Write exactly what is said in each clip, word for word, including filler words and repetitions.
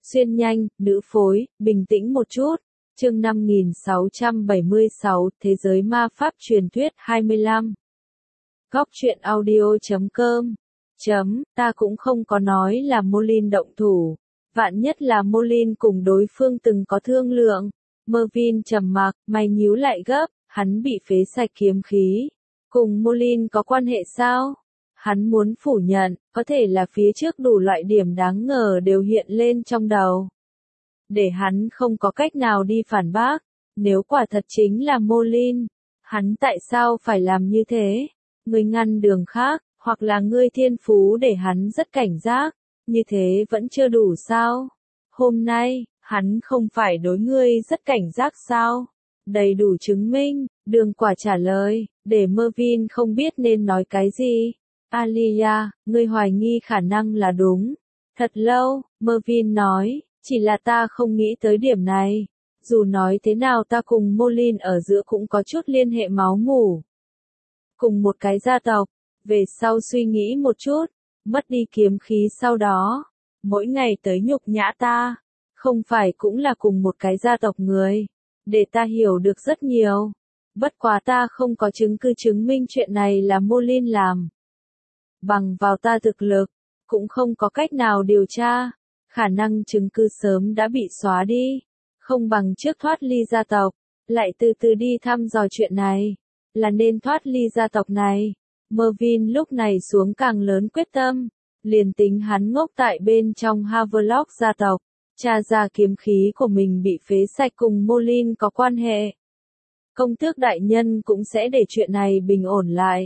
Xuyên nhanh, nữ phối, bình tĩnh một chút. Chương năm nghìn sáu trăm bảy mươi sáu, Thế giới ma pháp truyền thuyết hai mươi lăm. Góc truyện audio chấm com. Chấm, ta cũng không có nói là Molin động thủ. Vạn nhất là Molin cùng đối phương từng có thương lượng. Mervyn trầm mặc, mày nhíu lại gấp, hắn bị phế sạch kiếm khí. Cùng Molin có quan hệ sao? Hắn muốn phủ nhận, có thể là phía trước đủ loại điểm đáng ngờ đều hiện lên trong đầu. Để hắn không có cách nào đi phản bác, nếu quả thật chính là Molin, hắn tại sao phải làm như thế? Ngươi ngăn đường khác, hoặc là ngươi thiên phú để hắn rất cảnh giác, như thế vẫn chưa đủ sao? Hôm nay, hắn không phải đối ngươi rất cảnh giác sao? Đầy đủ chứng minh, Đường Quả trả lời, để Mervyn không biết nên nói cái gì. Alia, ngươi hoài nghi khả năng là đúng. Thật lâu, Mervyn nói, chỉ là ta không nghĩ tới điểm này. Dù nói thế nào ta cùng Molin ở giữa cũng có chút liên hệ máu mủ. Cùng một cái gia tộc, về sau suy nghĩ một chút, mất đi kiếm khí sau đó, mỗi ngày tới nhục nhã ta, không phải cũng là cùng một cái gia tộc người, để ta hiểu được rất nhiều. Bất quá ta không có chứng cứ chứng minh chuyện này là Molin làm. Bằng vào ta thực lực, cũng không có cách nào điều tra, khả năng chứng cứ sớm đã bị xóa đi, không bằng trước thoát ly gia tộc, lại từ từ đi thăm dò chuyện này, là nên thoát ly gia tộc này. Mervyn lúc này xuống càng lớn quyết tâm, liền tính hắn ngốc tại bên trong Havelock gia tộc, tra ra kiếm khí của mình bị phế sạch cùng Molin có quan hệ. Công tước đại nhân cũng sẽ để chuyện này bình ổn lại.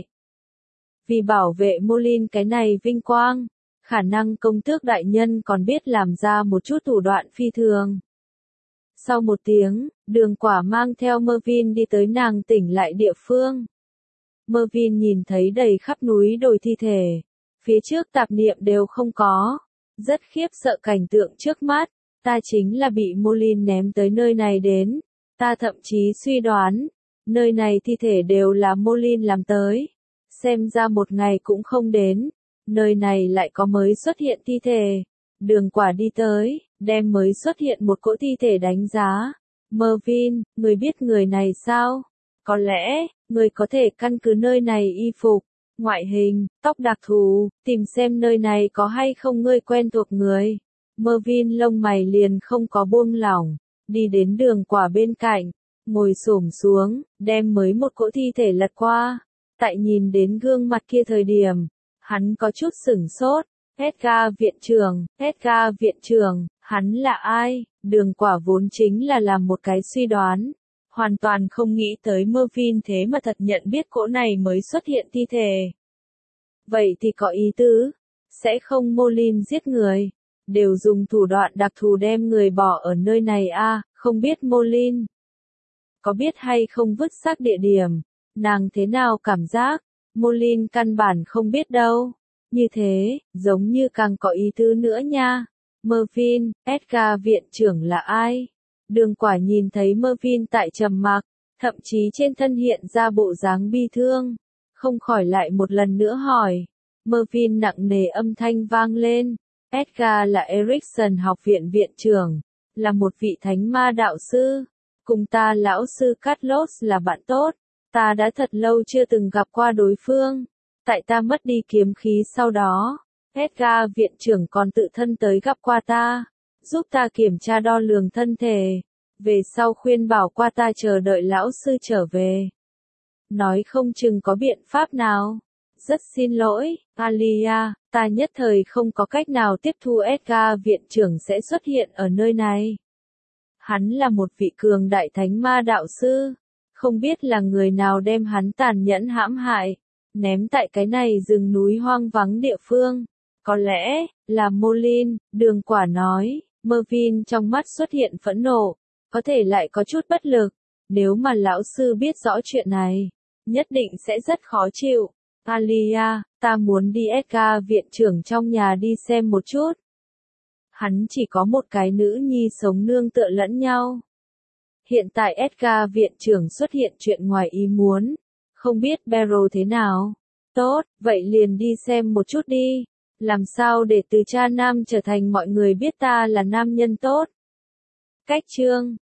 Vì bảo vệ Molin cái này vinh quang, khả năng công tước đại nhân còn biết làm ra một chút thủ đoạn phi thường. Sau một tiếng, Đường Quả mang theo Mervyn đi tới nàng tỉnh lại địa phương. Mervyn nhìn thấy đầy khắp núi đồi thi thể, phía trước tạp niệm đều không có, rất khiếp sợ cảnh tượng trước mắt, ta chính là bị Molin ném tới nơi này đến, ta thậm chí suy đoán, nơi này thi thể đều là Molin làm tới, xem ra một ngày cũng không đến, nơi này lại có mới xuất hiện thi thể. Đường Quả đi tới, đem mới xuất hiện một cỗ thi thể đánh giá. Mervyn, người biết người này sao? Có lẽ, người có thể căn cứ nơi này y phục, ngoại hình, tóc đặc thù, tìm xem nơi này có hay không ngươi quen thuộc người. Mervyn lông mày liền không có buông lỏng, đi đến Đường Quả bên cạnh, ngồi xổm xuống, đem mới một cỗ thi thể lật qua. Tại nhìn đến gương mặt kia thời điểm, hắn có chút sửng sốt. Edgar viện trưởng, Edgar viện trưởng, hắn là ai? Đường Quả vốn chính là làm một cái suy đoán, hoàn toàn không nghĩ tới Mervyn thế mà thật nhận biết cỗ này mới xuất hiện thi thể. Vậy thì có ý tứ, sẽ không Molin giết người, đều dùng thủ đoạn đặc thù đem người bỏ ở nơi này a, à, không biết Molin có biết hay không vứt xác địa điểm, nàng thế nào cảm giác, Molin căn bản không biết đâu. Như thế, giống như càng có ý tứ nữa nha. Mervyn, Edgar viện trưởng là ai? Đường Quả nhìn thấy Mervyn tại trầm mặc, thậm chí trên thân hiện ra bộ dáng bi thương, không khỏi lại một lần nữa hỏi. Mervyn nặng nề âm thanh vang lên. Edgar là Erikson học viện viện trưởng, là một vị thánh ma đạo sư, cùng ta lão sư Carlos là bạn tốt, ta đã thật lâu chưa từng gặp qua đối phương. Tại ta mất đi kiếm khí sau đó, Edgar viện trưởng còn tự thân tới gặp qua ta, giúp ta kiểm tra đo lường thân thể, về sau khuyên bảo qua ta chờ đợi lão sư trở về. Nói không chừng có biện pháp nào. Rất xin lỗi, Alia, ta nhất thời không có cách nào tiếp thu Edgar viện trưởng sẽ xuất hiện ở nơi này. Hắn là một vị cường đại thánh ma đạo sư, không biết là người nào đem hắn tàn nhẫn hãm hại, ném tại cái này rừng núi hoang vắng địa phương. Có lẽ, là Molin, Đường Quả nói. Mervyn trong mắt xuất hiện phẫn nộ, có thể lại có chút bất lực. Nếu mà lão sư biết rõ chuyện này, nhất định sẽ rất khó chịu. Alia, ta muốn đi Edgar viện trưởng trong nhà đi xem một chút. Hắn chỉ có một cái nữ nhi sống nương tựa lẫn nhau. Hiện tại Edgar viện trưởng xuất hiện chuyện ngoài ý muốn. Không biết Beryl thế nào? Tốt, vậy liền đi xem một chút đi. Làm sao để từ cha nam trở thành mọi người biết ta là nam nhân tốt? Cách chương